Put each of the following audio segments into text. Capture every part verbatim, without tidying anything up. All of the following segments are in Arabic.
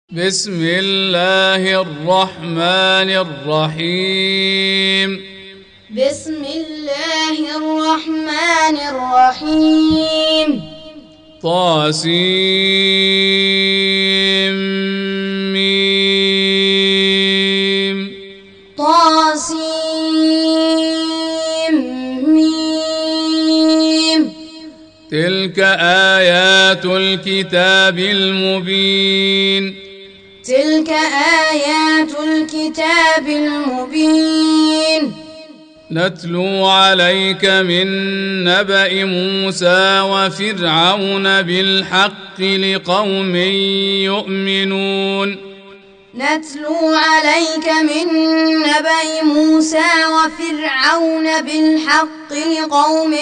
بسم الله الرحمن الرحيم بسم الله الرحمن الرحيم طاسيم ميم طاسيم ميم تلك آيات الكتاب المبين تلك آيات الكتاب المبين نتلو عليك من نبأ موسى وفرعون بالحق لقوم يؤمنون نتلو عليك من نبأ موسى وفرعون بالحق لقوم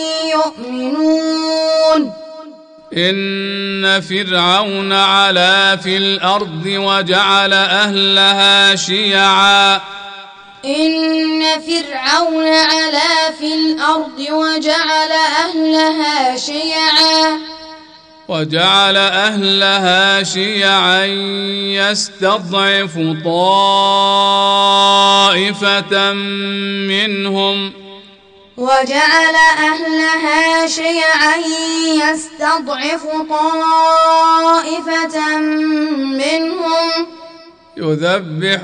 يؤمنون إن فرعون علا في الأرض وجعل أهلها شيعا إن فرعون علا في الأرض وجعل أهلها شيعا وجعل أهلها شيعا يستضعف طائفة منهم وجعل أهلها شيعا يستضعف طائفة منهم يذبح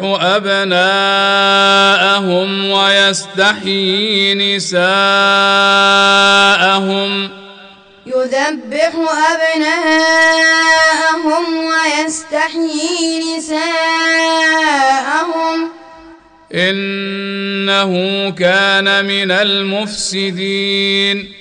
أبناءهم ويستحيي نساءهم يذبح أبناءهم ويستحيي نساءهم إنه كان من المفسدين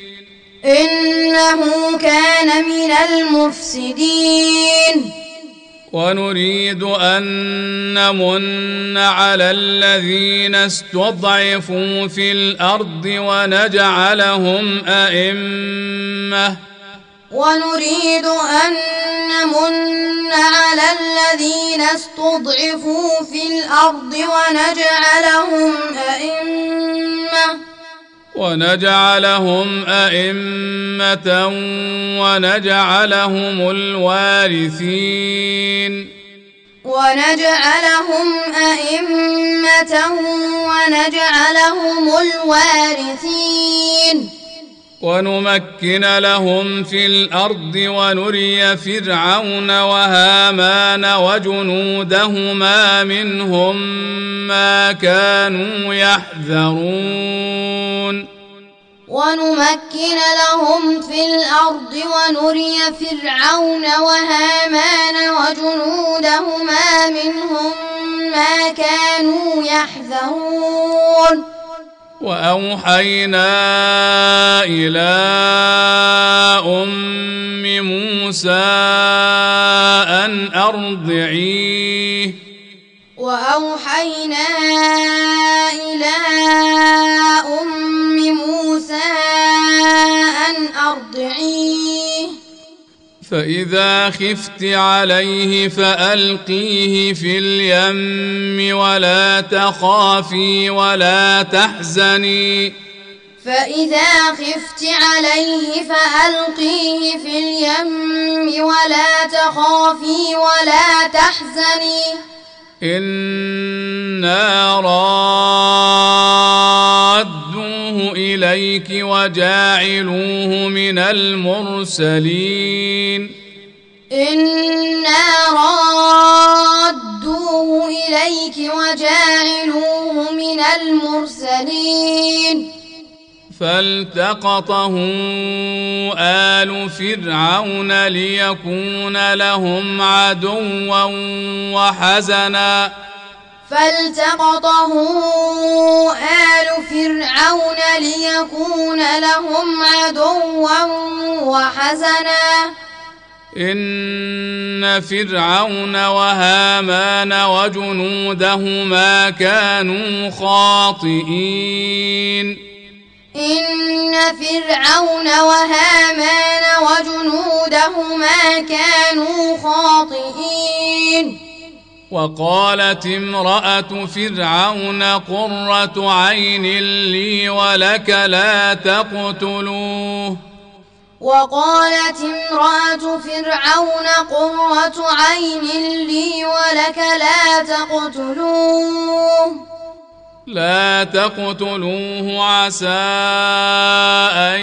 إنه كان من المفسدين ونريد أن نمن على الذين استضعفوا في الأرض ونجعلهم أئمة ونريد أن نمن على الذين استضعفوا في الأرض ونجعلهم أئمة ونجعلهم أئمة ونجعلهم الوارثين ونجعلهم أئمة ونجعلهم الوارثين ونمكن لهم في الأرض ونري فرعون وهامان وجنودهما منهم ما كانوا يحذرون ونمكن لهم في الأرض ونري فرعون وهامان وجنودهما منهم ما كانوا يحذرون وأوحينا إلى أم موسى أن أرضعيه وأوحينا إلى أم موسى أن أرضعيه فإذا خفت عليه فألقيه في اليم ولا تخافي ولا تحزني فإذا خفت عليه فألقيه في اليم ولا تخافي ولا تحزني إنا رادوه إليك وجاعلوه من المرسلين إنا رادوه إليك وجاعلوه من المرسلين فالتقطه آل فرعون ليكون لهم عدوا وحزنا فالتقطه آل فرعون ليكون لهم عدوا وحزنا إن فرعون وهامان وجنودهما كانوا خاطئين إن فرعون وهامان وجنودهما كانوا خاطئين وقالت امرأة فرعون قرة عين لي ولك لا تقتلوه وقالت امرأة فرعون قرة عين لي ولك لا تقتلوه لا تقتلوه عسى أن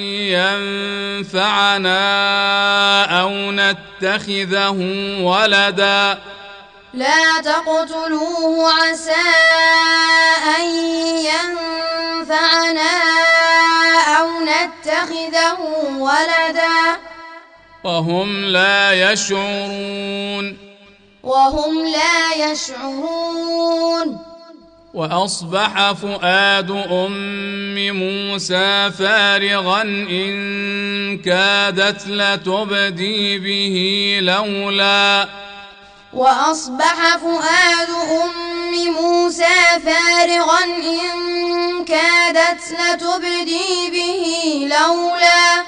ينفعنا أو نتخذه ولدا لا تقتلوه عسى أن ينفعنا أو نتخذه ولدا وهم لا يشعرون وهم لا يشعرون وأصبح فؤاد أم موسى فارغا إن كادت لتبدي به لولا وأصبح فؤاد أم موسى فارغا إن كادت لتبدي به لولا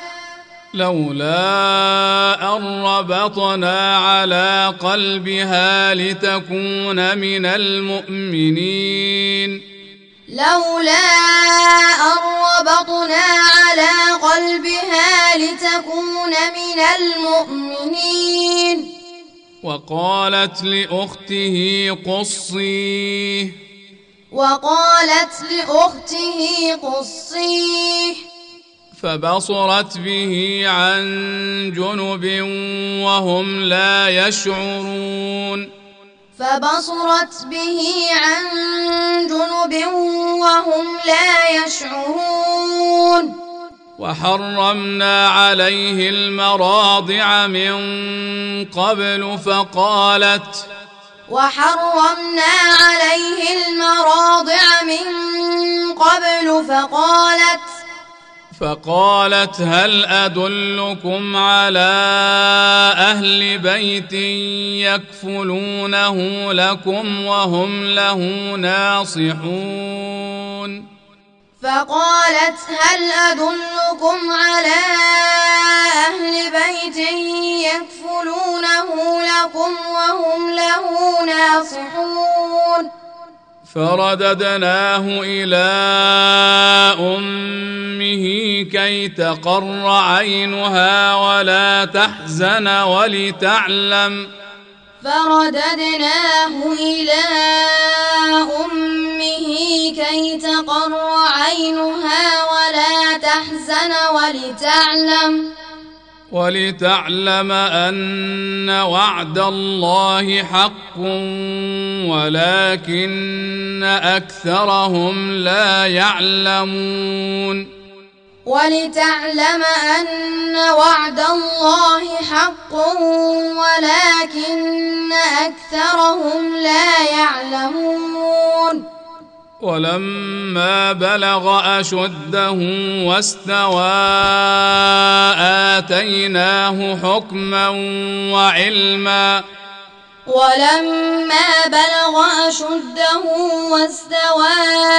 لولا أن ربطنا على قلبها لتكون من المؤمنين لولا أن ربطنا على قلبها لتكون من المؤمنين وقالت لأخته قصيه وقالت لأخته قصيه فبصرت به عن جنب وهم لا يشعرون فبصرت به عن جنب وهم لا يشعرون وحرمنا عليه المراضع من قبل فقالت وحرمنا عليه المراضع من قبل فقالت فقالت هل أدلكم على أهل بيت يكفلونه لكم وهم له ناصحون فقالت هل أدلكم على أهل بيت يكفلونه لكم وهم له ناصحون فرددناه إلى أمه كي تقر عينها ولا تحزن ولتعلم فرددناه إلى أمه كي تقر عينها ولا تحزن ولتعلم ولتعلم أن وعد الله حق ولكن أكثرهم لا يعلمون ولتعلم أن وعد الله حق ولكن أكثرهم لا يعلمون ولما بلغ أشده واستوى آتيناه حكما وعلما ولما بلغ أشده واستوى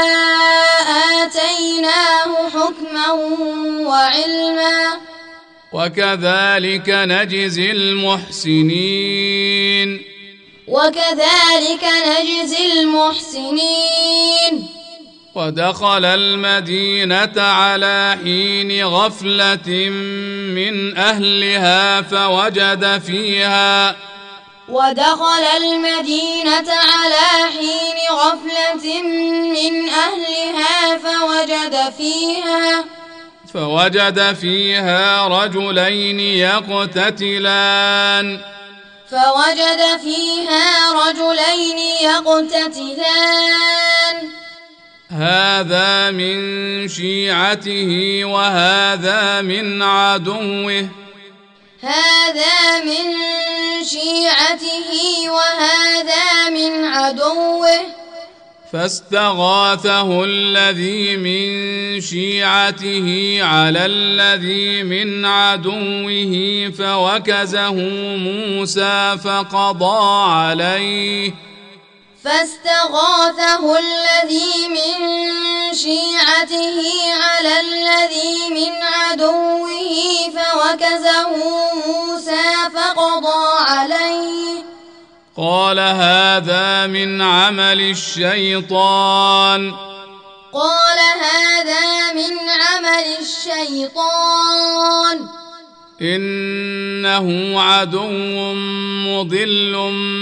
آتيناه حكما وعلما وكذلك نجزي المحسنين وكذلك نجزي المحسنين ودخل المدينة على حين غفلة من أهلها فوجد فيها ودخل المدينة على حين غفلة من أهلها فوجد فيها فوجد فيها رجلين يقتتلان فوجد فيها رجلين يقتتلان هذا من شيعته وهذا من عدوه هذا من شيعته وهذا من عدوه فاستغاثه الذي من شيعته على الذي من عدوه فوكزه موسى فقضى عليه فاستغاثه الذي من شيعته على الذي من عدوه فوكزه موسى فقضى عليه قال هذا من عمل الشيطان قال هذا من عمل الشيطان إنه عدو مضل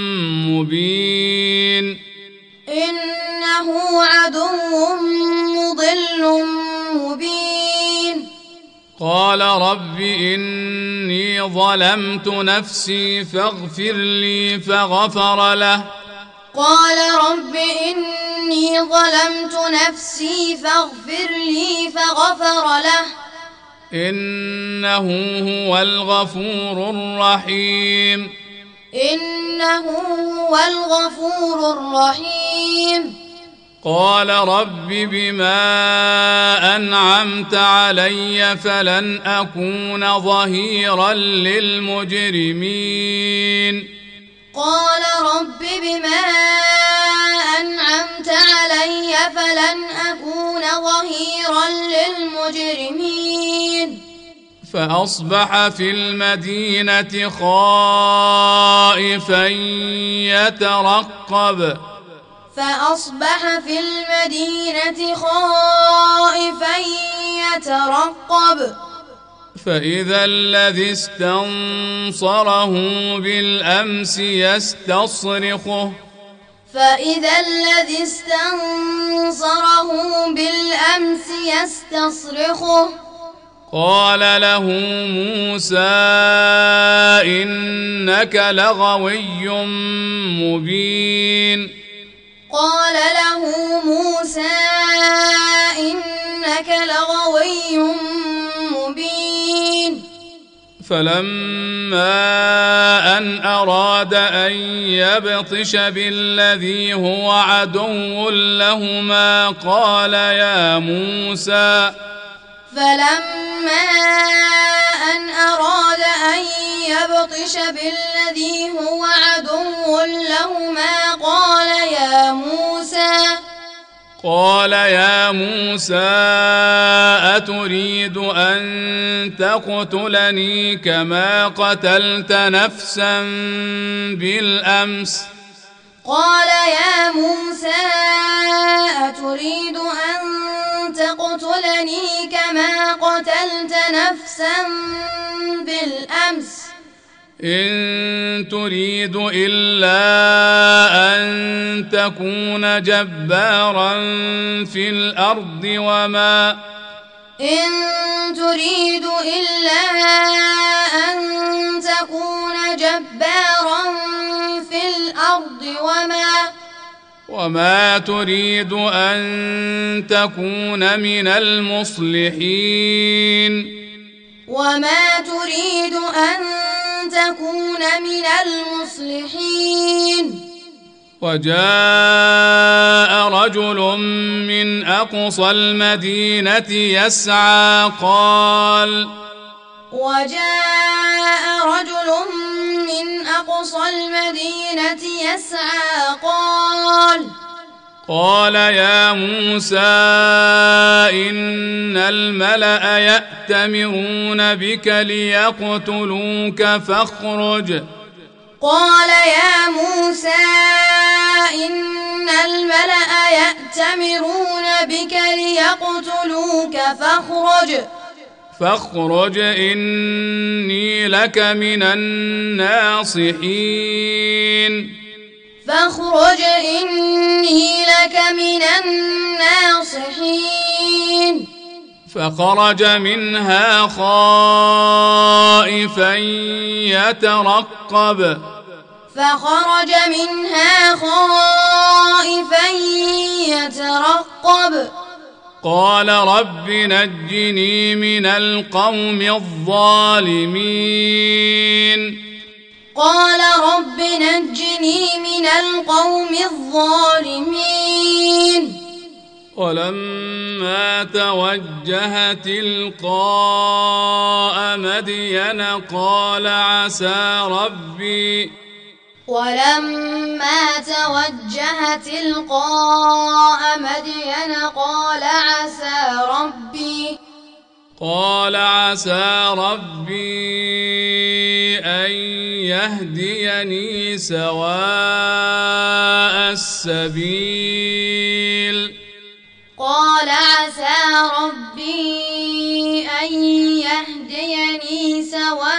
مبين إنه عدو مضل مبين قال رب إني ظلمت نفسي فاغفر لي فغفر له قال رب إني ظلمت نفسي فاغفر لي فغفر له إنه هو الغفور الرحيم إنه هو الغفور الرحيم قال رب بما أنعمت علي فلن أكون ظهيرا للمجرمين قال رب بما أنعمت علي فلن أكون ظهيرا للمجرمين فأصبح في المدينة خائفا يترقب فأصبح في المدينة خائفا يترقب فإذا الذي استنصره بالأمس يستصرخه فإذا الذي استنصره بالأمس يستصرخه قال له موسى إنك لغوي مبين قال له موسى إنك لغوي مبين فلما أن أراد أن يبطش بالذي هو عدو لهما قال يا موسى فلما أن أراد أن يبطش بالذي هو عدو لهما قال يا موسى قال يا موسى أتريد أن تقتلني كما قتلت نفسا بالأمس قال يا موسى أتريد أن تقتلني كما قتلت نفسا بالأمس إن تريد إلا أن تكون جبارا في الأرض وما إن تريد إلا أن تكون جبارا في الأرض وما وما تريد أن تكون من المصلحين وما تريد أن تكون من المصلحين وجاء رجل من أقصى المدينة يسعى قال وجاء رجل من أقصى المدينة يسعى قال قال يا موسى إن الملأ يأتمرون بك ليقتلوك فاخرج قال يا موسى إن الملأ يأتمرون بك ليقتلوك فاخرج فاخرج إني لك من الناصحين فاخرج إني لك من الناصحين فخرج منها خائفا يترقب فخرج منها خائفا يترقب قال رب نجني من القوم الظالمين قال رب نجني من القوم الظالمين ولما توجه تلقاء مدين قال عسى ربي ولما توجه تلقاء مدين قال عسى ربي قال عسى ربي أن يهديني سواء السبيل قال عسى ربي أن يهديني سواء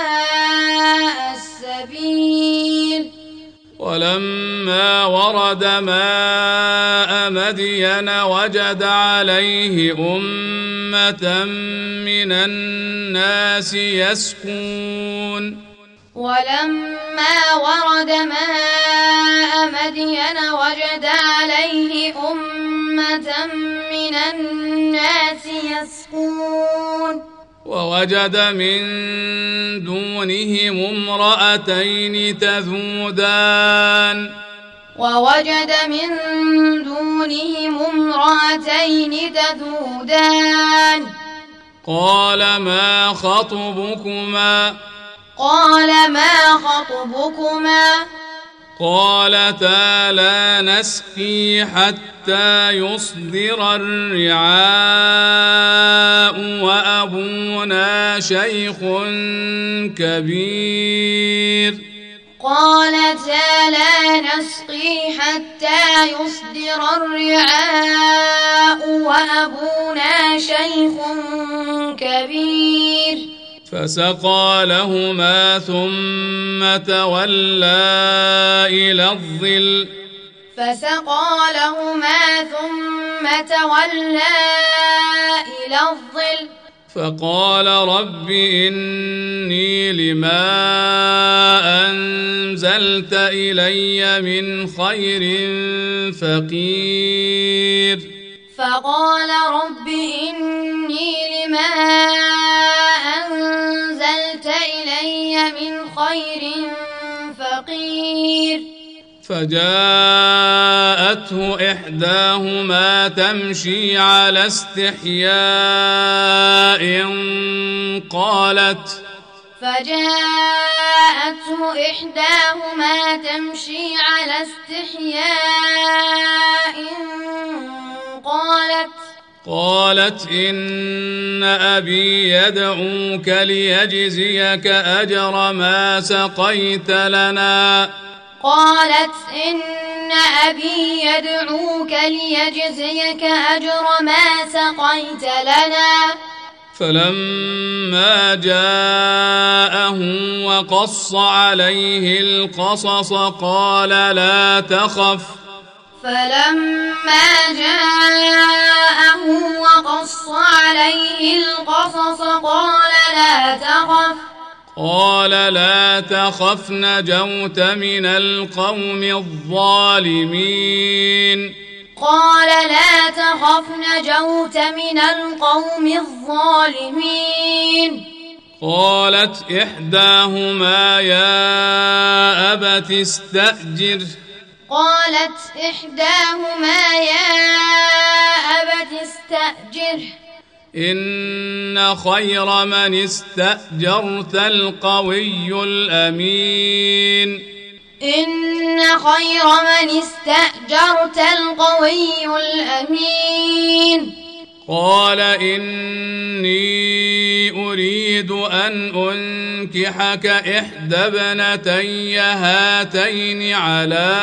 ولما ورد ماء مدين وجد عليه أمة من الناس يسقون ولما ورد ماء مدين وجد عليه أمة من الناس يسقون ووجد من دونهم امرأتين تذودان ووجد من دونهم امرأتين تذودان قال ما خطبكما قال ما خطبكما قالتا لا نسقي حتى يصدر الرعاء وأبونا شيخ كبير قالتا لا نسقي حتى يصدر الرعاء وأبونا شيخ كبير فسقى لهما ثم تولى إلى الظل فسقى لهما ثم تولى إلى الظل فقال رب إني لما أنزلت إلي من خير فقير فقال رب إني لما أنزلت إلي من خير فقير فجاءته إحداهما تمشي على استحياء قالت فجاءته إحداهما تمشي على استحياء قالت قالت إن أبي يدعوك ليجزيك أجر ما سقيت لنا قالت إن أبي يدعوك ليجزيك أجر ما سقيت لنا فلما جاءه وقص عليه القصص قال لا تخف فلما جاءه وقص عليه القصص قال لا تخف قال لا تخف نجوت من القوم الظالمين قال لا تخف نجوت من القوم الظالمين قالت إحداهما يا أبت استأجر قالت إحداهما يا أبت استأجره إن خير من استأجرت القوي الأمين إن خير من استأجرت القوي الأمين قال إني أريد أن أنكحك إحدى ابنتي هاتين على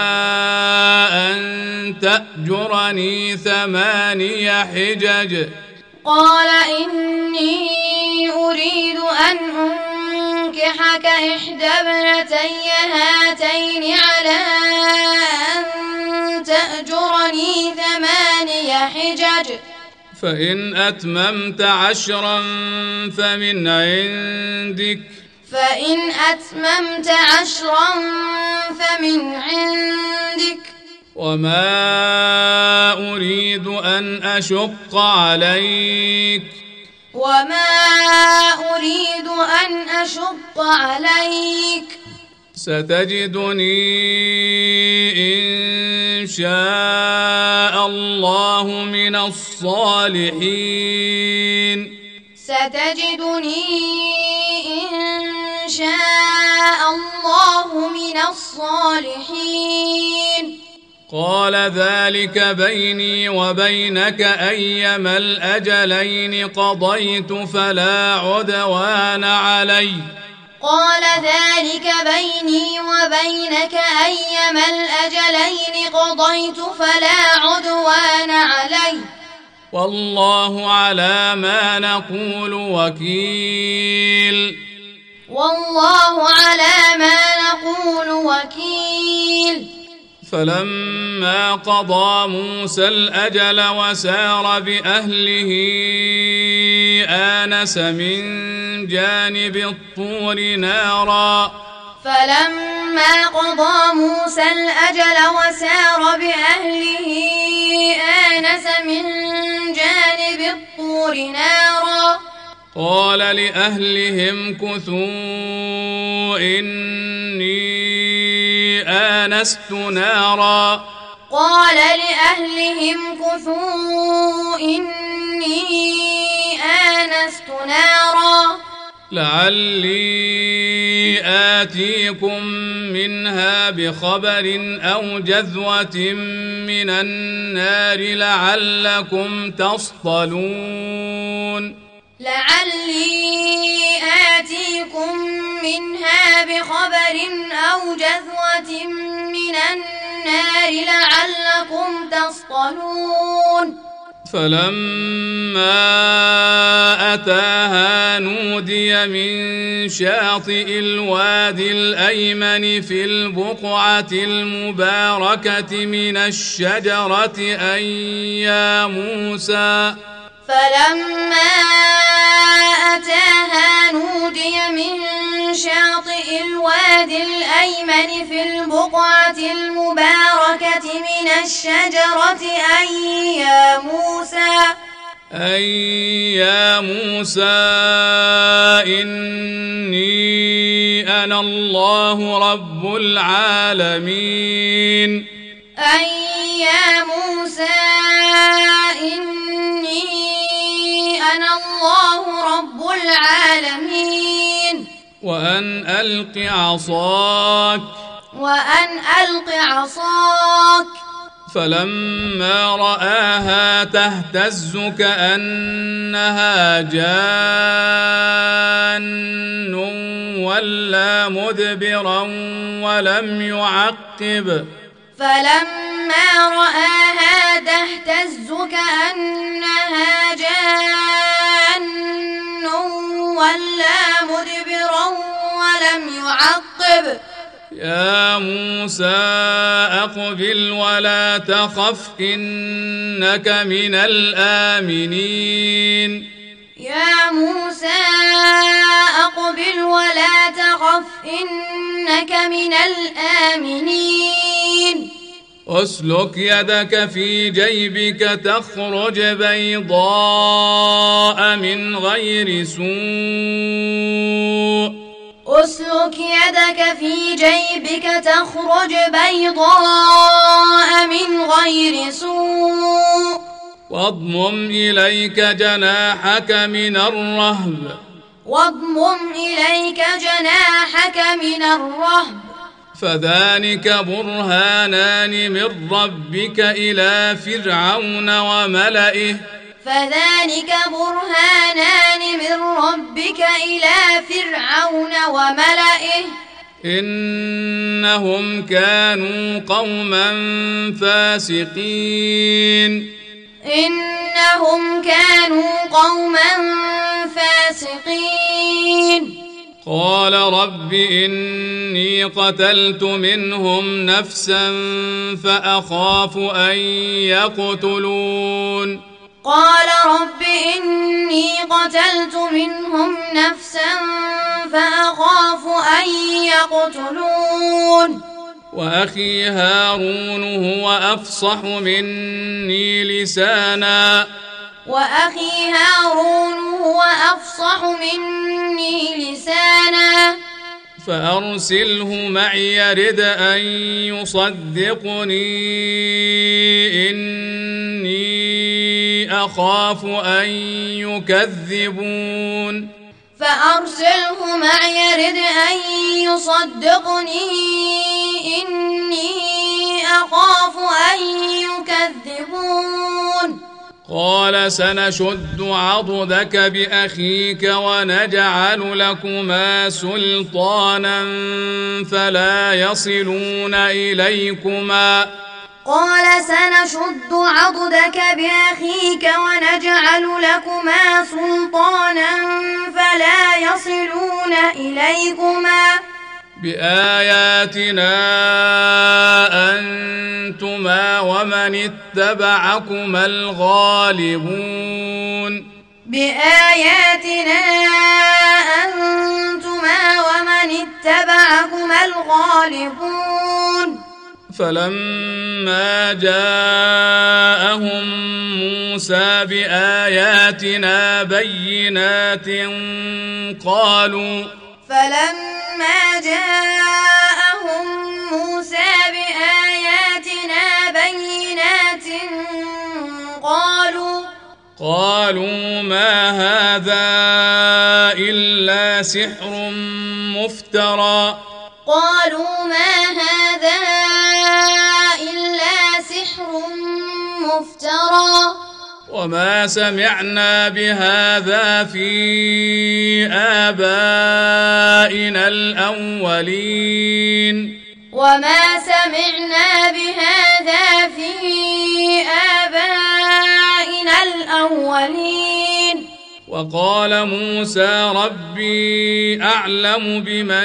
أن تأجرني ثماني حجج قال إني أريد أن أنكحك إحدى ابنتي هاتين على أن تأجرني ثماني حجج فإن أتممت عشرا فمن عندك فإن أتممت عشرا فمن عندك وما أريد أن أشق عليك وما أريد أن أشق عليك ستجدني إن شاء الله من الصالحين ستجدني إن شاء الله من الصالحين قال ذلك بيني وبينك أيما الأجلين قضيت فلا عدوان علي قال ذلك بيني وبينك أيما الأجلين قضيت فلا عدوان علي والله على ما نقول وكيل والله على ما نقول وكيل. فلما قضى موسى الأجل وسار بأهله آنس من جانب الطور نارا فلما قضى موسى الأجل وسار بأهله آنس من جانب الطور نارا قال لأهلهم كثوا إني آنست نارا قال لأهلهم كثوا إني آنست نارا لعلي آتيكم منها بخبر أو جذوة من النار لعلكم تصطلون لعلي آتيكم منها بخبر أو جذوة من النار لعلكم تصطلون فلما أتاها نودي من شاطئ الوادي الأيمن في البقعة المباركة من الشجرة أن يا موسى فلما أتاها نودي من شاطئ الوادي الأيمن في البقعة المباركة من الشجرة أن يا موسى أن يا موسى إني أنا الله رب العالمين أن يا موسى إني أنا الله رب العالمين وأن ألق عصاك وأن ألق عصاك فلما رآها تهتز كأنها جان ولا مدبرا ولم يعقب فلما رآها تهتز كأنها جان ولا مدبرا ولم يعقب يا موسى أقبل ولا تخف إنك من الآمنين يا موسى أقبل ولا تخف إنك من الآمنين أسلك يدك في جيبك تخرج بيضاء من غير سوء أسلك يدك في جيبك تخرج بيضاء من غير سوء واضمم إليك جناحك من الرهب واضمم إليك جناحك من الرهب فذلك برهانان من ربك إلى فرعون وملئه فذلك برهانان من ربك إلى فرعون وملئه إنهم كانوا قوما فاسقين إنهم كانوا قوما فاسقين قال رب إني قتلت منهم نفسا فأخاف أن يقتلون قال رب إني قتلت منهم نفسا فأخاف أن يقتلون وأخي هارون هو أفصح مني لسانا وأخي هارون هو أفصح مني لسانا فأرسله معي يرد أن يصدقني إني أخاف أن يكذبون فأرسله معي يرد أن يصدقني إني أخاف أن يكذبون قال سنشد عضدك بأخيك ونجعل لكما سلطانا فلا يصلون إليكما قال سنشد عضدك بأخيك ونجعل لكما سلطانا فلا يصلون إليكما بآياتنا أنتما ومن اتبعكما الغالبون بآياتنا أنتما ومن اتبعكما الغالبون فلما جاءهم موسى بآياتنا بينات قالوا فلما جاءهم موسى بآياتنا بينات قالوا قالوا ما هذا إلا سحر مفترى قالوا ما هذا إلا سحر مفترى وما سمعنا بهذا في آبائنا الأولين وما سمعنا بهذا في آبائنا الأولين وقال موسى ربي أعلم بمن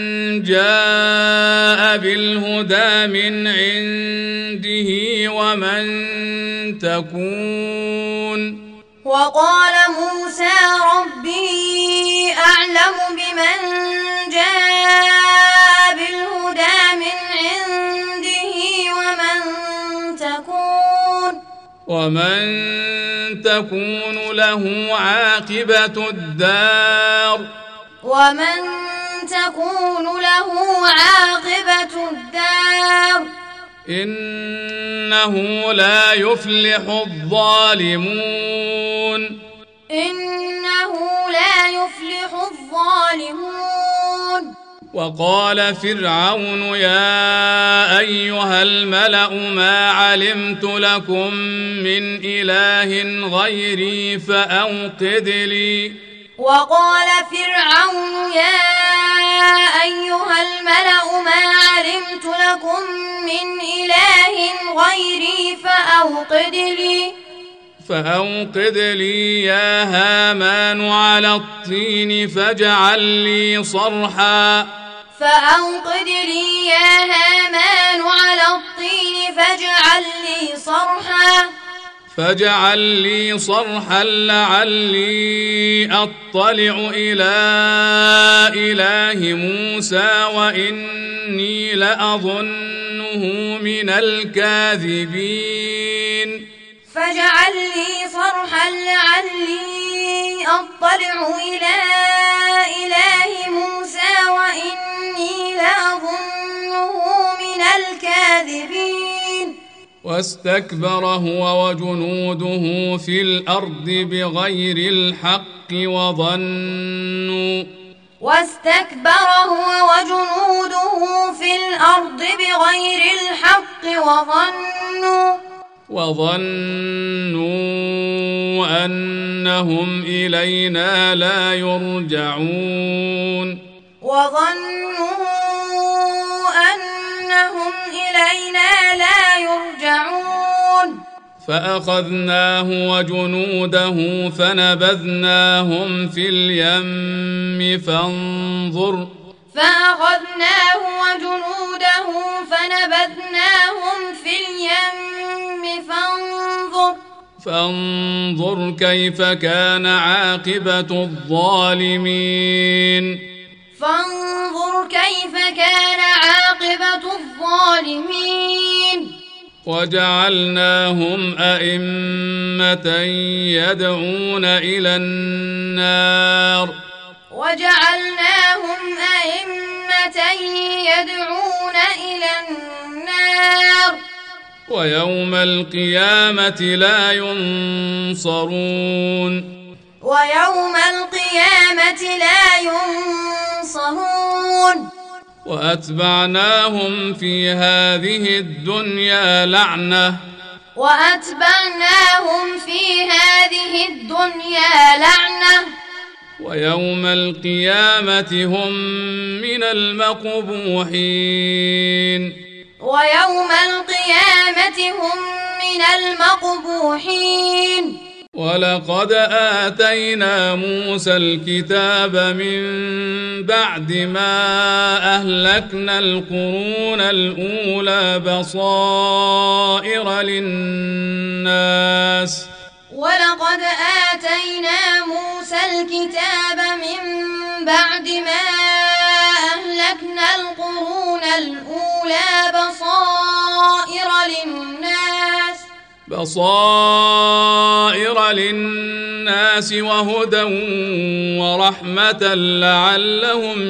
جاء بالهدى من عنده ومن تكون وقال موسى ربي أعلم بمن جاء بالهدى من عنده ومن تكون ومن تكون له عاقبة الدار ومن تكون له عاقبة الدار إنه لا يفلح الظالمون إنه لا يفلح الظالمون وقال فرعون يا أيها الملأ ما علمت لكم من إله غيري فأوقد لي وقال فرعون يا أيها الملأ ما علمت لكم من إله غيري فأوقد لي فأوقد لي يا هامان على الطين فاجعل لي صرحا فأوقد لي يا هامان على الطين فاجعل لي صرحا فاجعل لي صرحا لعلي أطلع إلى إله موسى وإني لأظنه من الكاذبين فاجعل لي صرحا لعلي أطلع إلى إله موسى وإني لأظنه من الكاذبين واستكبر هو وجنوده في الأرض بغير الحق وظنوا واستكبر هو وجنوده في الأرض بغير الحق وظنوا وظنوا أنهم إلينا لا يرجعون وظنوا أنهم إلينا لا يرجعون فأخذناه وجنوده فنبذناهم في اليم فانظر فأخذناه وجنوده فنبذناهم في اليم فانظر فانظر كيف كان عاقبة الظالمين فانظر كيف كان عاقبة الظالمين وجعلناهم أئمة يدعون إلى النار وجعلناهم أئمة يدعون إلى النار ويوم القيامة لا ينصرون ويوم القيامة لا ينصرون وأتبعناهم في هذه الدنيا لعنة وأتبعناهم في هذه الدنيا لعنة ويوم القيامة هم من المقبوحين ويوم القيامة المقبوحين. ولقد آتينا موسى الكتاب من بعد ما أهلكنا القرون الأولى بصائر للناس ولقد آتينا موسى الكتاب من بعد ما أهلكنا القرون الأولى بصائر للناس بصائر للناس وهدى ورحمة لعلهم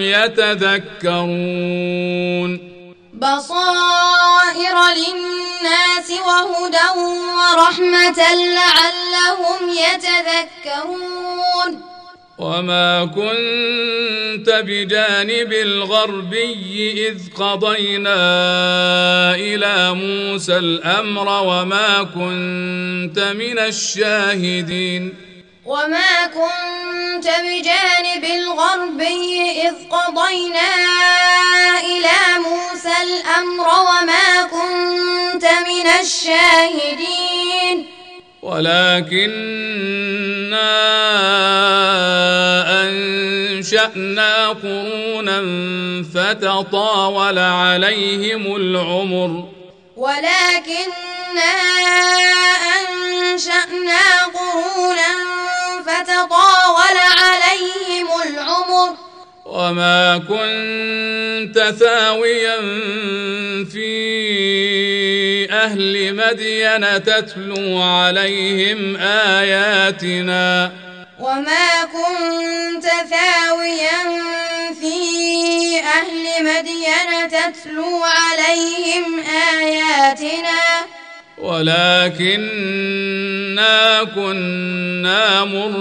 يتذكرون. بصائر للناس وهدى ورحمة لعلهم يتذكرون. وما كنت بجانب الغربي إذ قضينا إلى موسى الأمر وما كنت من الشاهدين. وما كنت بجانب الغربي إذ قضينا إلى موسى الأمر وما كنت من الشاهدين. ولكننا أنشأنا قرونا فتطاول عليهم العمر ولكننا أنشأنا قرونا فتطاول عليهم العمر وما كنت ثاويا في أهل مدين تتلو عليهم آياتنا وما كنت ثاويا في أهل مدين تتلو عليهم آياتنا ولكننا كنا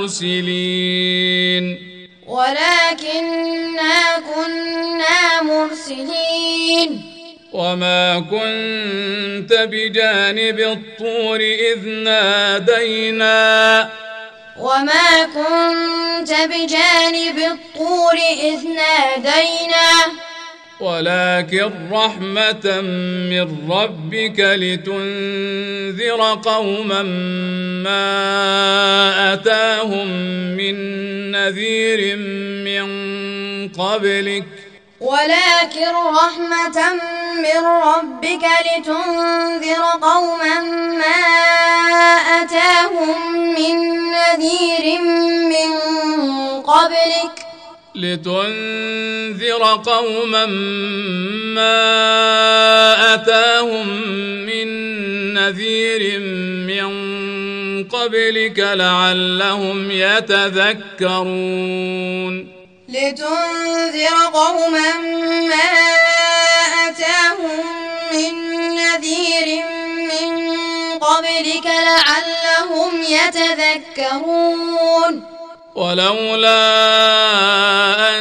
مرسلين ولكننا كنا مرسلين. وما كنت بجانب الطور إذ نادينا وما كنت بجانب الطور إذ نادينا ولكن رحمة من ربك لتنذر قوما ما أتاهم من نذير من قبلك ولكن رحمة من ربك لتنذر قوما ما أتاهم من نذير من قبلك لتنذر قوما ما أتاهم من نذير من قبلك لعلهم يتذكرون. لتنذر قوما ما أتاهم من نذير من قبلك لعلهم يتذكرون. ولولا أن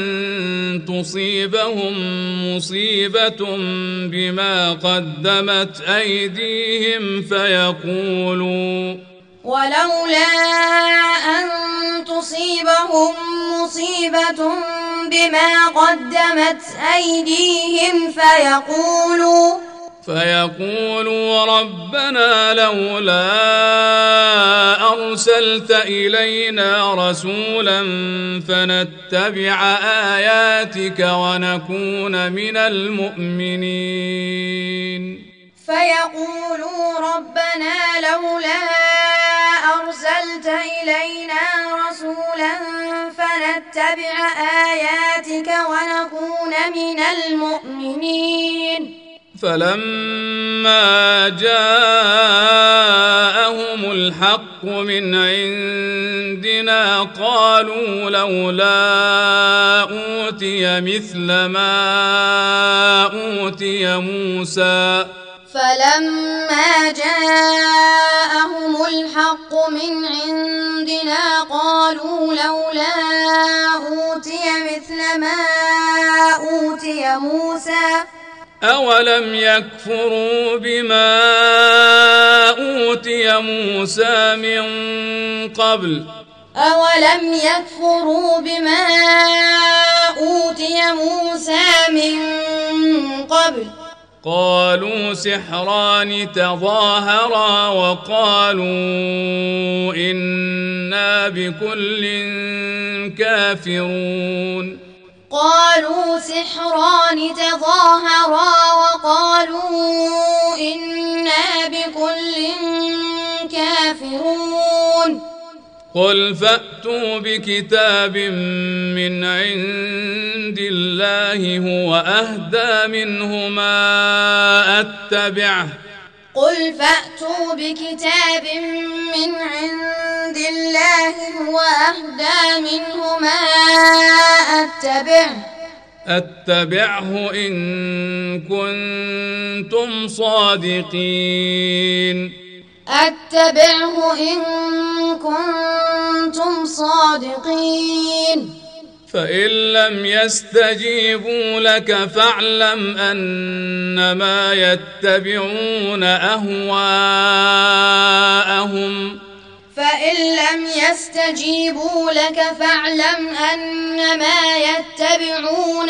تصيبهم مصيبة بما قدمت أيديهم فيقولوا ولولا أن تصيبهم مصيبة بما قدمت أيديهم فيقولوا فيقولوا ربنا لولا أرسلت إلينا رسولا فنتبع آياتك ونكون من المؤمنين. فيقولوا ربنا لولا أرسلت إلينا رسولا فنتبع آياتك ونكون من المؤمنين. فلما جاءهم الحق من عندنا قالوا لولا أوتي مثل ما أوتي موسى فلما جاءهم الحق من عندنا قالوا لولا أوتي مثل ما أوتي موسى أولم يكفروا بما أوتي موسى من قبل أولم يكفروا بما أوتي موسى من قبل قالوا سحران تظاهرا وقالوا إنا بكل كافرون قالوا سحران تظاهرا وقالوا إنا بكل كافرون قل فأتوا بكتاب من عند الله هو أهدى منهما أتبعه قل فأتوا بكتاب من عند الله هو أهدى منهما أتبعه أتبعه إن كنتم صادقين أتبعه إن كنتم صادقين فإن لم يستجيبوا لك فاعلم أنما يتبعون أهواءهم فإن لم يستجيبوا لك فاعلم أنما يتبعون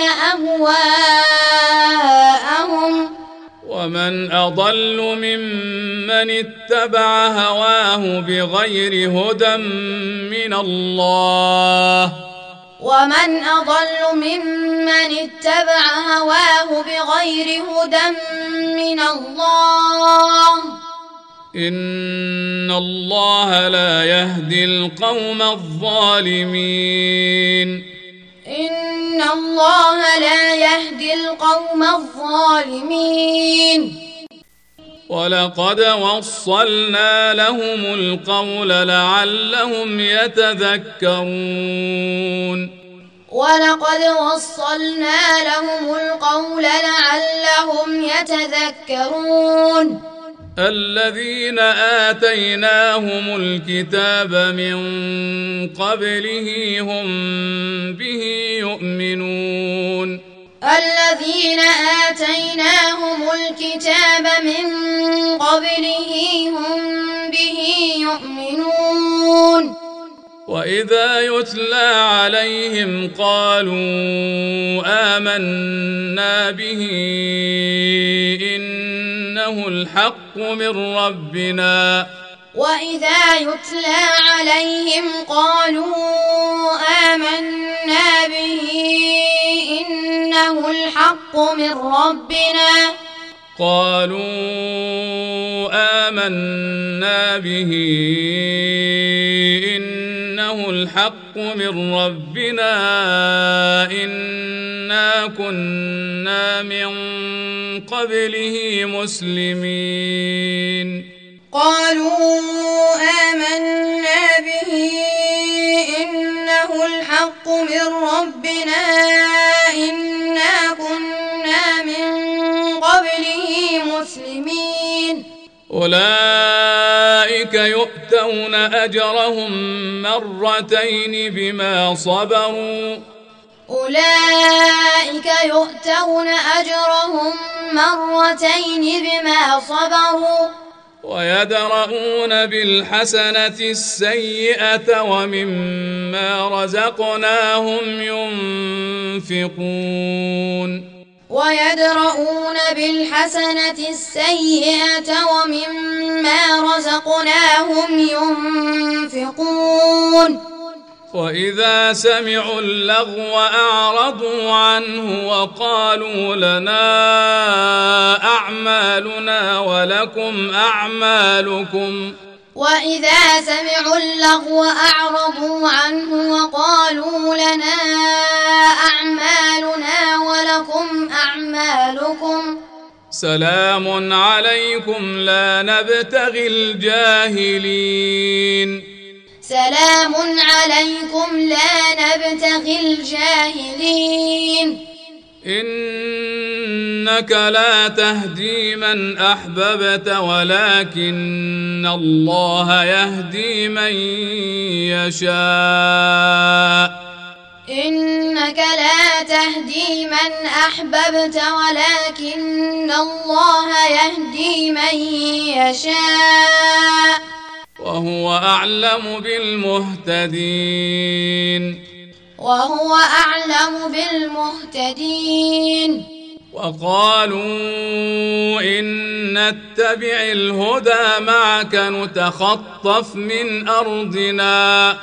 أهواءهم ومن أضل ممن اتبع هواه بغير هدى من الله ومن أضل ممن اتبع هواه بغير هدى من الله إن الله لا يهدي القوم الظالمين إن الله لا يهدي القوم الظالمين ولقد وصلنا لهم القول لعلهم يتذكرون ولقد وصلنا لهم القول لعلهم يتذكرون الذين آتيناهم الكتاب من قبله هم به يؤمنون الذين آتيناهم الكتاب من قبله هم به يؤمنون وإذا يتلى عليهم قالوا آمنا به إنه الحق من ربنا وإذا يتلى عليهم قالوا آمنا به إنه الحق من ربنا قالوا آمنا به إنه الحق من ربنا إنا كنا من قبله مسلمين قالوا آمنا به إنه الحق من ربنا إنا كنا من قبله مسلمين أولئك يؤتون أجرهم مرتين بما صبروا أولئك يؤتون أجرهم مرتين بما صبروا ويدرؤون بالحسنة السيئة ومما رزقناهم ينفقون ويدرؤون بالحسنة السيئة ومما رزقناهم ينفقون وإذا سمعوا اللغو أعرضوا عنه وقالوا لنا أعمالنا ولكم أعمالكم وإذا سمعوا اللغو أعرضوا عنه وقالوا لنا أعمالنا ولكم أعمالكم سلام عليكم لا نبتغي الجاهلين سلام عليكم لا نبتغي الجاهلين إنك لا تهدي من أحببت ولكن الله يهدي من يشاء إنك لا تهدي من أحببت ولكن الله يهدي من يشاء وهو أعلم بالمهتدين وهو أعلم بالمهتدين وقالوا إن نتبع الهدى معك نتخطف من أرضنا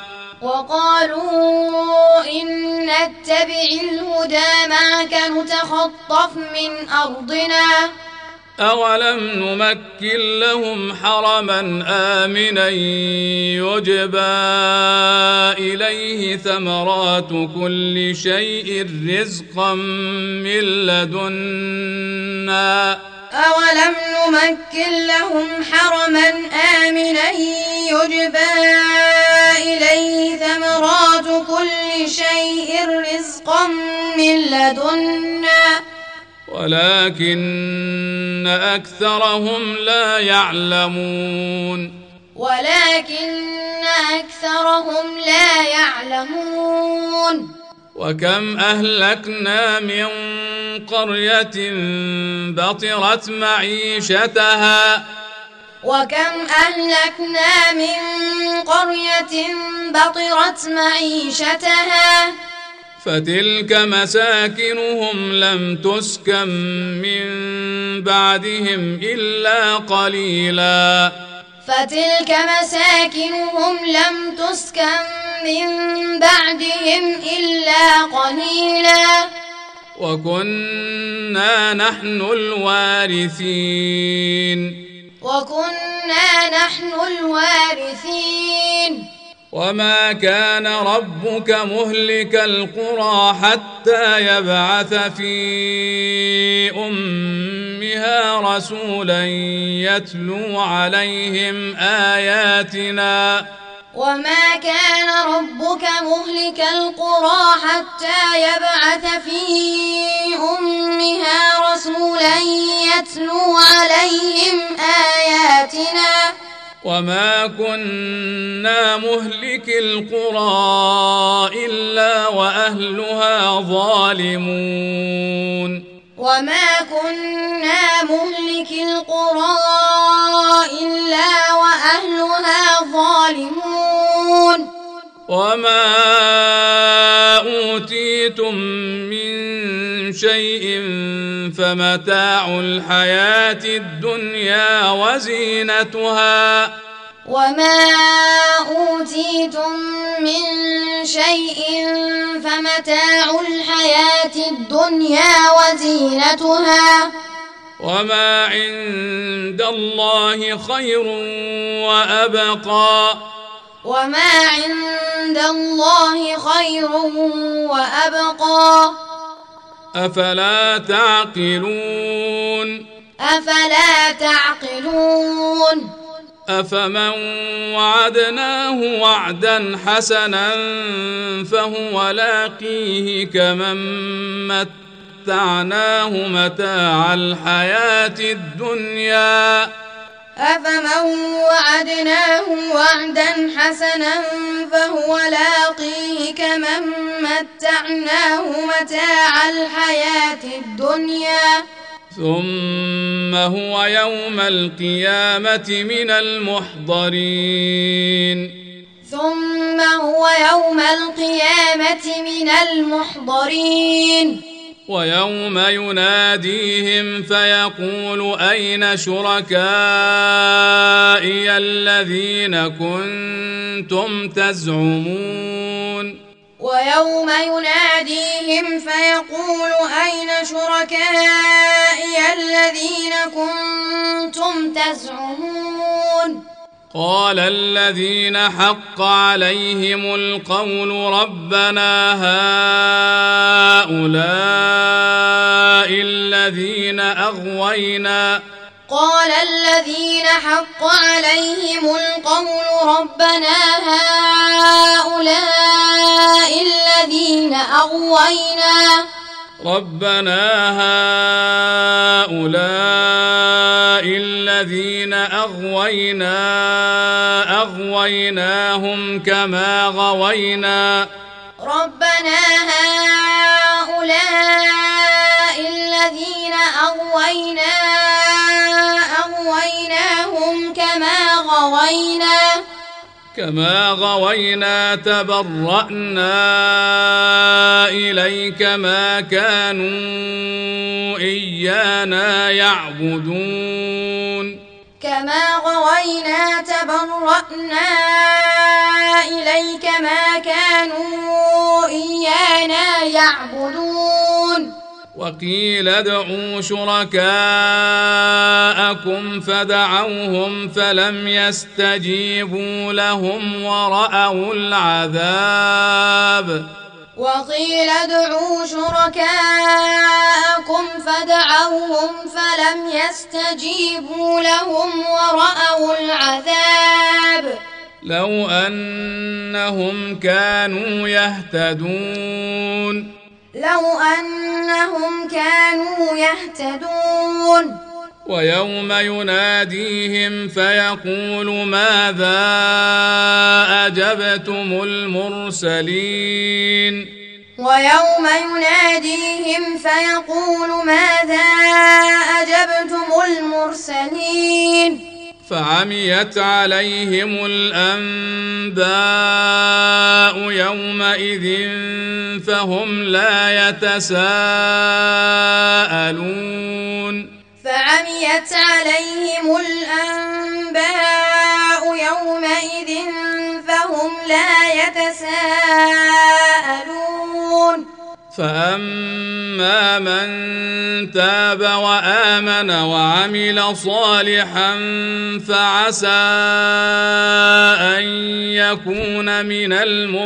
وقالوا إن نتبع الهدى معك نتخطف من أرضنا أولم نمكن لهم حرما آمنا يجبى إليه ثمرات كل شيء رزقا من لدنا أولم نمكن لهم حرما آمنا يجبى إليه ثمرات كل شيء رزقا من لدنا ولكن أكثرهم لا يعلمون ولكن أكثرهم لا يعلمون وكم أهلكنا من قرية بطرت معيشتها وكم أهلكنا من قرية بطرت معيشتها فتلك مساكنهم لم تسكن من بعدهم إلا قليلا فتلك مساكنهم لم تسكن من بعدهم إلا قليلا وكنا نحن الوارثين وكنا نحن الوارثين وما كان ربك مهلك القرى حتى يبعث في أمها رسولا يتلو عليهم آياتنا وما كان ربك مهلك القرى حتى يبعث في أمها رسولا يتلو عليهم آياتنا وما كنا مهلك القرى إلا وأهلها ظالمون وما كنا مهلك القرى إلا وأهلها ظالمون وما أوتيتم من شيء فمتاع الحياة الدنيا وزينتها وما أوتيتم من شيء فمتاع الحياة الدنيا وزينتها وما عند الله خير وأبقى وما عند الله خير وأبقى أفلا تعقلون أفلا تعقلون أفمن وعدناه وعدا حسنا فهو لاقيه كمن متعناه متاع الحياة الدنيا أفمن وعدناه وعدا حسنا فهو لاقيه كمن متعناه متاع الحياة الدنيا ثم هو يوم القيامة من المحضرين ثم هو يوم القيامة من المحضرين ويوم يناديهم فيقول أين شركائي الذين كنتم تزعمون ويوم يناديهم فيقول أين شركائي الذين كنتم تزعمون قال الذين حق عليهم القول ربنا هؤلاء الذين أغوينا قال الذين حق عليهم القول ربنا هؤلاء الذين أغوينا ربنا هؤلاء الذين أغوينا أغويناهم كما غوينا ربنا هؤلاء الذين أغوينا أغويناهم كما غوينا كما غوينا تبرأنا إليك ما كانوا إيانا يعبدون كما غوينا تبرأنا إليك ما كانوا إيانا يعبدون وقيل ادعوا شركاءكم فدعوهم فلم يستجيبوا لهم ورأوا العذاب وقيل ادعوا شركاءكم فدعوهم فلم يستجيبوا لهم ورأوا العذاب لو أنهم كانوا يهتدون لو أنهم كانوا يهتدون ويوم يناديهم فيقول ماذا أجبتم المرسلين ويوم يناديهم فيقول ماذا أجبتم المرسلين فعميت عليهم الأنباء يومئذ فهم لا يتساءلون فعميت عليهم الأنباء يومئذ فهم لا يتساءلون فأما من تاب وآمن وعمل صالحا فعسى أن يكون من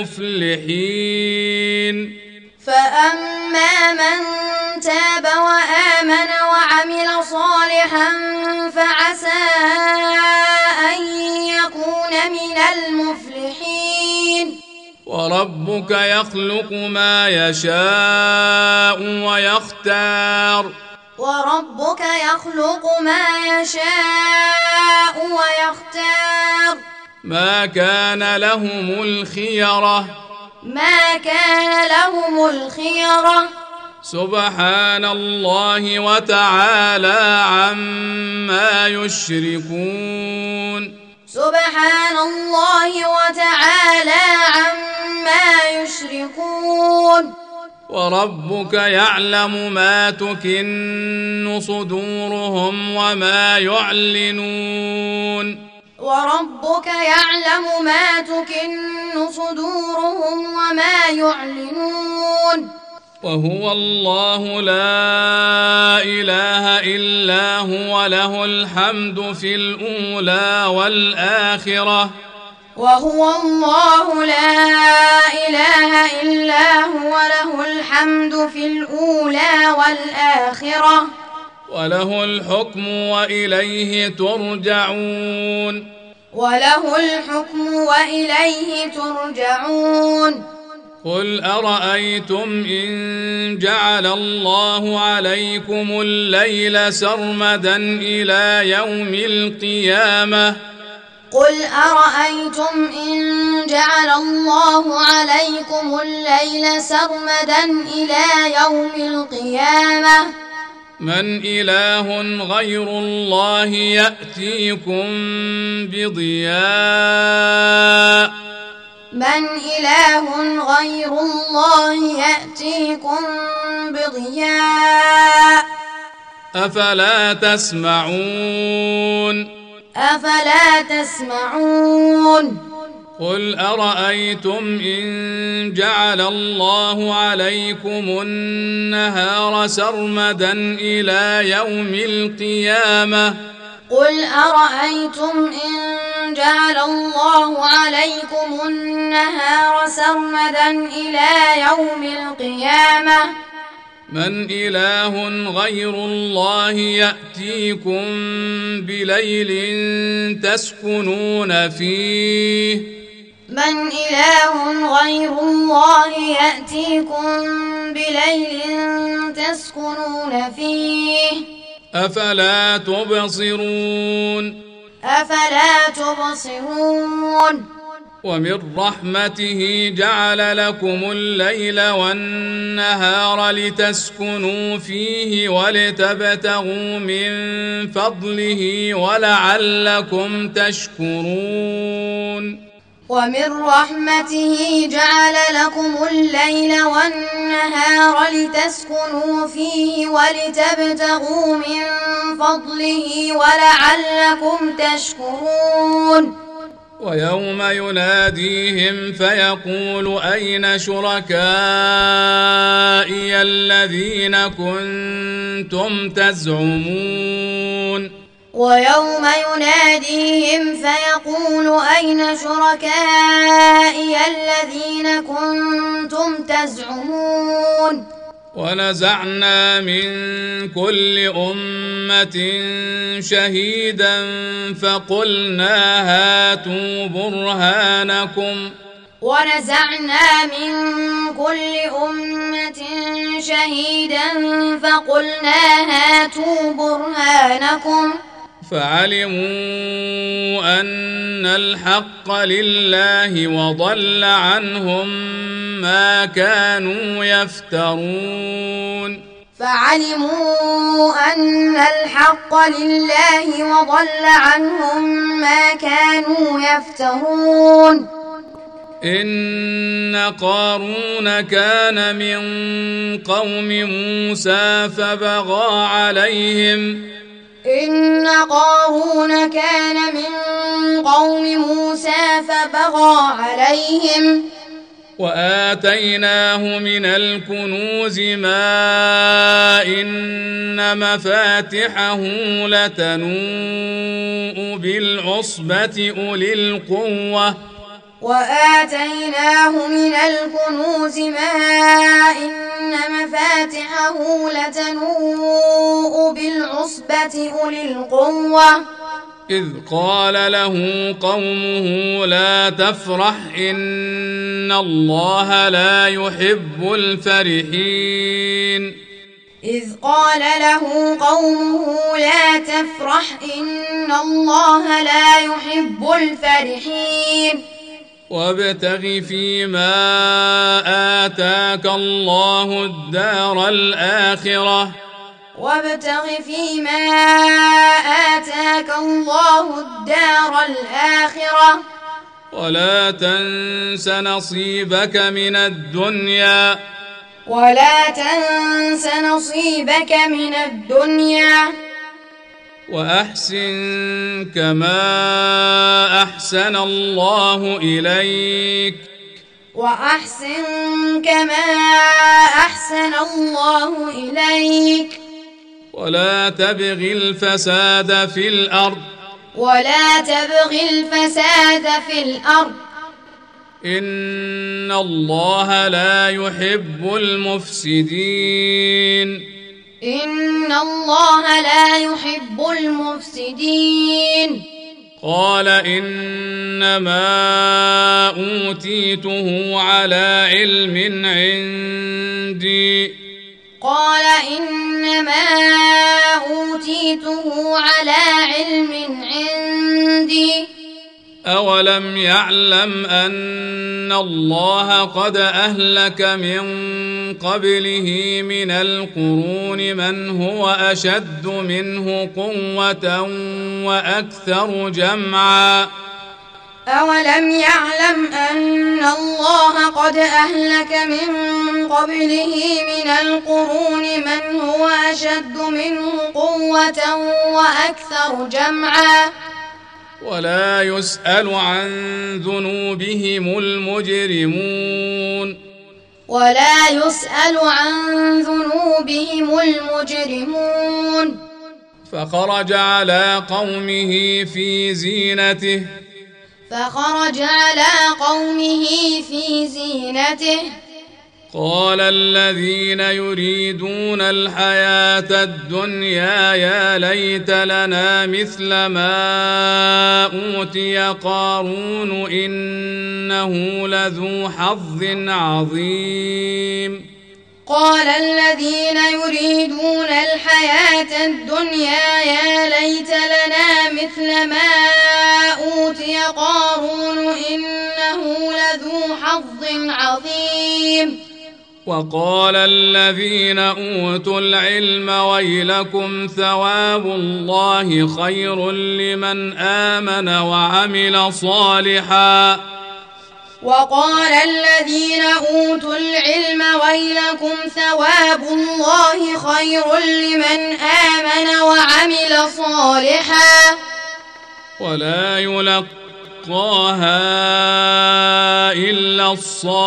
المفلحين فأما من تاب وآمن وعمل صالحا فعسى أن يكون من المفلحين وربك يخلق ما يشاء ويختار وربك يخلق ما يشاء ويختار ما كان لهم الخيرة ما كان لهم الخيرة سبحان الله وتعالى عما يشركون سبحان الله وتعالى عما يشركون وربك يعلم ما تكن صدورهم وما يعلنون وربك يعلم ما تكن صدورهم وما يعلنون وهو الله لا إله إلا هو له الحمد في الأولى والآخرة وهو الله لا إله إلا هو له الحمد في الأولى والآخرة وله الحكم وإليه ترجعون وله الحكم وإليه ترجعون قل أرأيتم إن جعل الله عليكم الليل سرمدا إلى يوم القيامة قل أرأيتم إن جعل الله عليكم الليل سرمدا إلى يوم القيامة من إله غير الله يأتيكم بضياء من إله غير الله يأتيكم بضياء أفلا تسمعون أفلا تسمعون قل أرأيتم إن جعل الله عليكم النهار سرمدا إلى يوم القيامة قل أرأيتم إن جعل الله عليكم النهار سرمدا إلى يوم القيامة من إله غير الله يأتيكم بليل تسكنون فيه من إله غير الله يأتيكم بليل تسكنون فيه أفلا تبصرون أفلا تبصرون ومن رحمته جعل لكم الليل والنهار لتسكنوا فيه ولتبتغوا من فضله ولعلكم تشكرون ومن رحمته جعل لكم الليل والنهار لتسكنوا فيه ولتبتغوا من فضله ولعلكم تشكرون. ويوم يناديهم فيقول أين شركائي الذين كنتم تزعمون ويوم يناديهم فيقول أين شركائي الذين كنتم تزعمون ونزعنا من كل أمة شهيدا فقلنا هاتوا برهانكم ونزعنا من كل أمة شهيدا فقلنا هاتوا برهانكم فعلموا أن الحق لله وضل عنهم ما كانوا يفترون فعلموا أن الحق لله وضل عنهم ما كانوا يفترون. إن قارون كان من قوم موسى فبغى عليهم إن قارون كان من قوم موسى فبغى عليهم وآتيناه من الكنوز ما إن مفاتحه لتنوء بالعصبة أولي القوة وآتيناه من الكنوز ما إن مفاتحه لتنوء بالعصبة أولي القوة إذ قال له قومه لا تفرح إن الله لا يحب الفرحين إذ قال له قومه لا تفرح إن الله لا يحب الفرحين وابتغ فيما آتاك الله الدار الآخرة وابتغ فيما آتاك الله الدار الآخرة ولا تنس نصيبك من الدنيا ولا تنس نصيبك من الدنيا وأحسن كما أحسن الله إليك وأحسن كما أحسن الله إليك ولا تبغ الفساد في الأرض ولا تبغ الفساد في الأرض إن الله لا يحب المفسدين إن الله لا يحب المفسدين قال إنما أوتيته على علم عندي قال إنما أوتيته على علم عندي أولم يعلم أن الله قد أهلك من قبله من القرون من هو أشد منه قوة وأكثر جمعا أولم يعلم أن الله قد أهلك من قبله من القرون من هو أشد منه قوة وأكثر جمعا ولا يسأل عن ذنوبهم المجرمون ولا يسأل عن ذنوبهم المجرمون فخرج على قومه في زينته فخرج على قومه في زينته قال الذين يريدون الحياة الدنيا يا ليت لنا مثل ما أوتي قارون إنه لذو حظ عظيم قال الذين يريدون الحياة الدنيا يا ليت لنا مثل ما أوتي قارون إنه لذو حظ عظيم وقال الذين أوتوا العلم ويلكم ثواب الله خير لمن آمن وعمل صالحا وقال الذين أوتوا العلم ويلكم ثواب الله خير لمن آمن وعمل صالحا ولا يلقاها إلا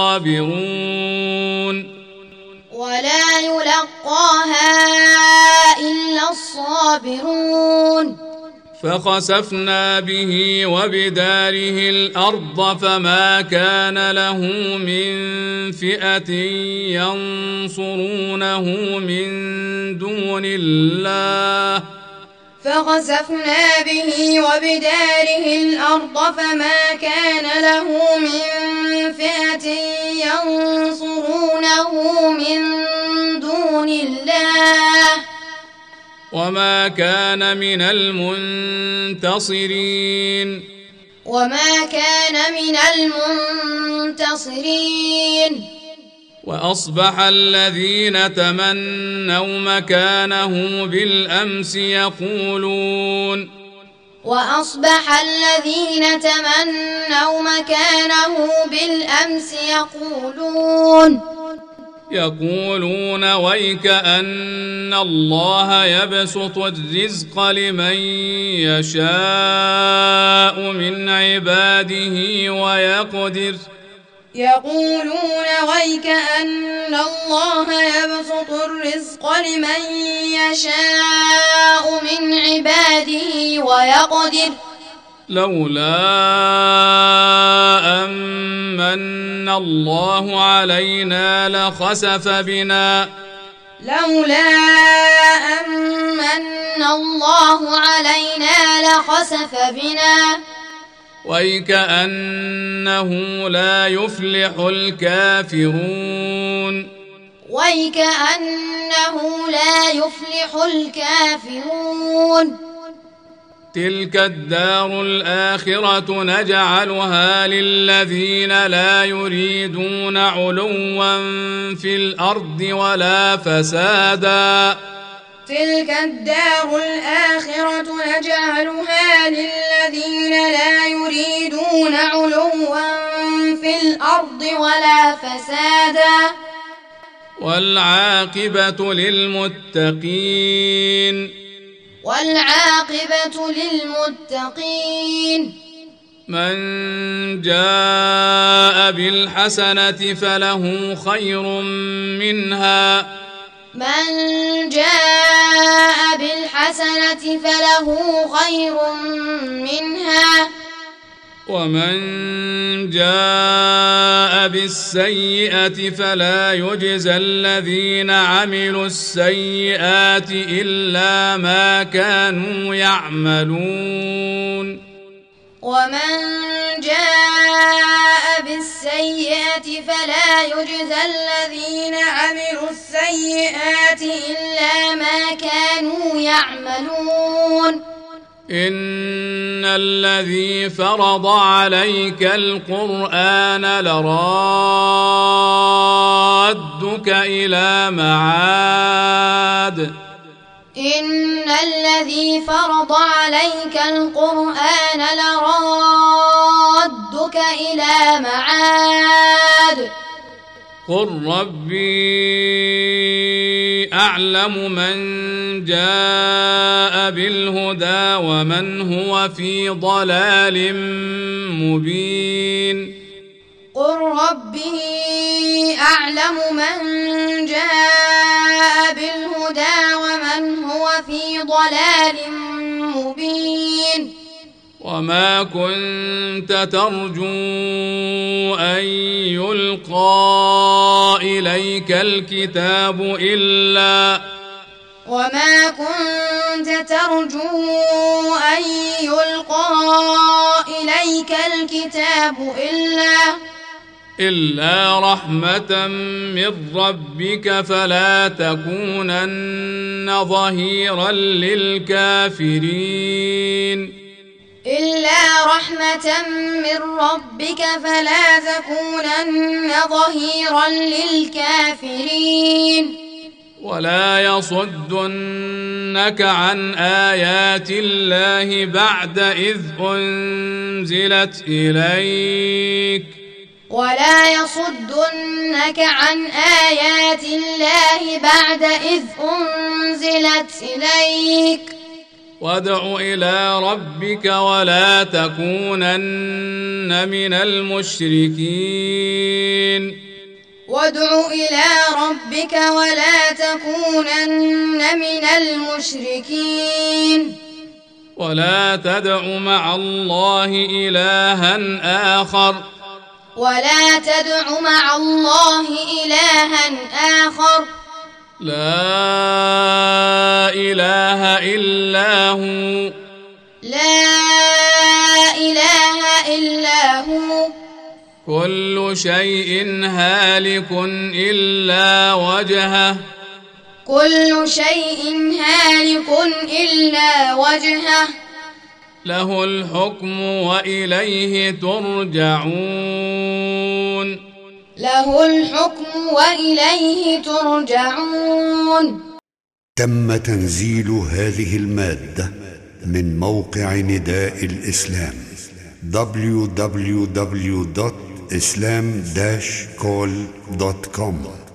الصابرون ولا يلقاها إلا الصابرون فخسفنا به وبداره الأرض فما كان له من فئة ينصرونه من دون الله فخسفنا به وبداره الأرض فما كان له من فئة ينصرونه من دون الله وما كان من المنتصرين وما كان من المنتصرين وأصبح الذين تمنوا مكانه بالأمس يقولون وأصبح الذين تمنوا مكانه بالأمس يقولون يقولون ويك أن الله يبسط الرزق لمن يشاء من عباده ويقدر يقولون ويك أن الله يبسط الرزق لمن يشاء من عباده ويقدر لولا أمن الله علينا لخسف بنا لولا أمن الله علينا لخسف بنا ويكأنه لا يفلح الكافرون ويكأنه لا يفلح الكافرون تلك الدار الآخرة نجعلها للذين لا يريدون علوا في الأرض ولا فسادا تلك الدار الآخرة نجعلها للذين لا يريدون علوا في الأرض ولا فسادا والعاقبة للمتقين والعاقبة للمتقين من جاء بالحسنة فله خير منها من جاء بالحسنة فله خير منها ومن جاء بالسيئة فلا يجزى الذين عملوا السيئات إلا ما كانوا يعملون ومن جاء بالسيئة فلا يجزى الذين عملوا السيئات إلا ما كانوا يعملون إن الذي فرض عليك القرآن لرادك إلى معاد إن الذي فرض عليك القرآن لرادك إلى معاد قل ربي أعلم من جاء بالهدى ومن هو في ضلال مبين قل ربي أعلم من جاء بالهدى ومن هو في ضلال مبين وما كنت ترجو أن يلقى إليك الكتاب إلا وما كنت ترجو أن يلقى إليك الكتاب إلا إلا رحمة من ربك فلا تكونن ظهيرا للكافرين إلا رحمة من ربك فلا تكونن ظهيرا للكافرين ولا يصدنك عن آيات الله بعد إذ أنزلت إليك ولا يصدنك عن آيات الله بعد إذ أنزلت إليك وادع إلى ربك ولا تكونن من المشركين وادع إلى ربك ولا تكونن من المشركين ولا تدع مع الله إلها آخر ولا تدع مع الله إلها آخر لا إله إلا هو لا إله إلا هو كل شيء هالك إلا وجهه كل شيء هالك إلا وجهه له الحكم وإليه ترجعون له الحكم وإليه ترجعون. تم تنزيل هذه المادة من موقع نداء الإسلام دبليو دبليو دبليو دوت إسلام داش كول دوت كوم.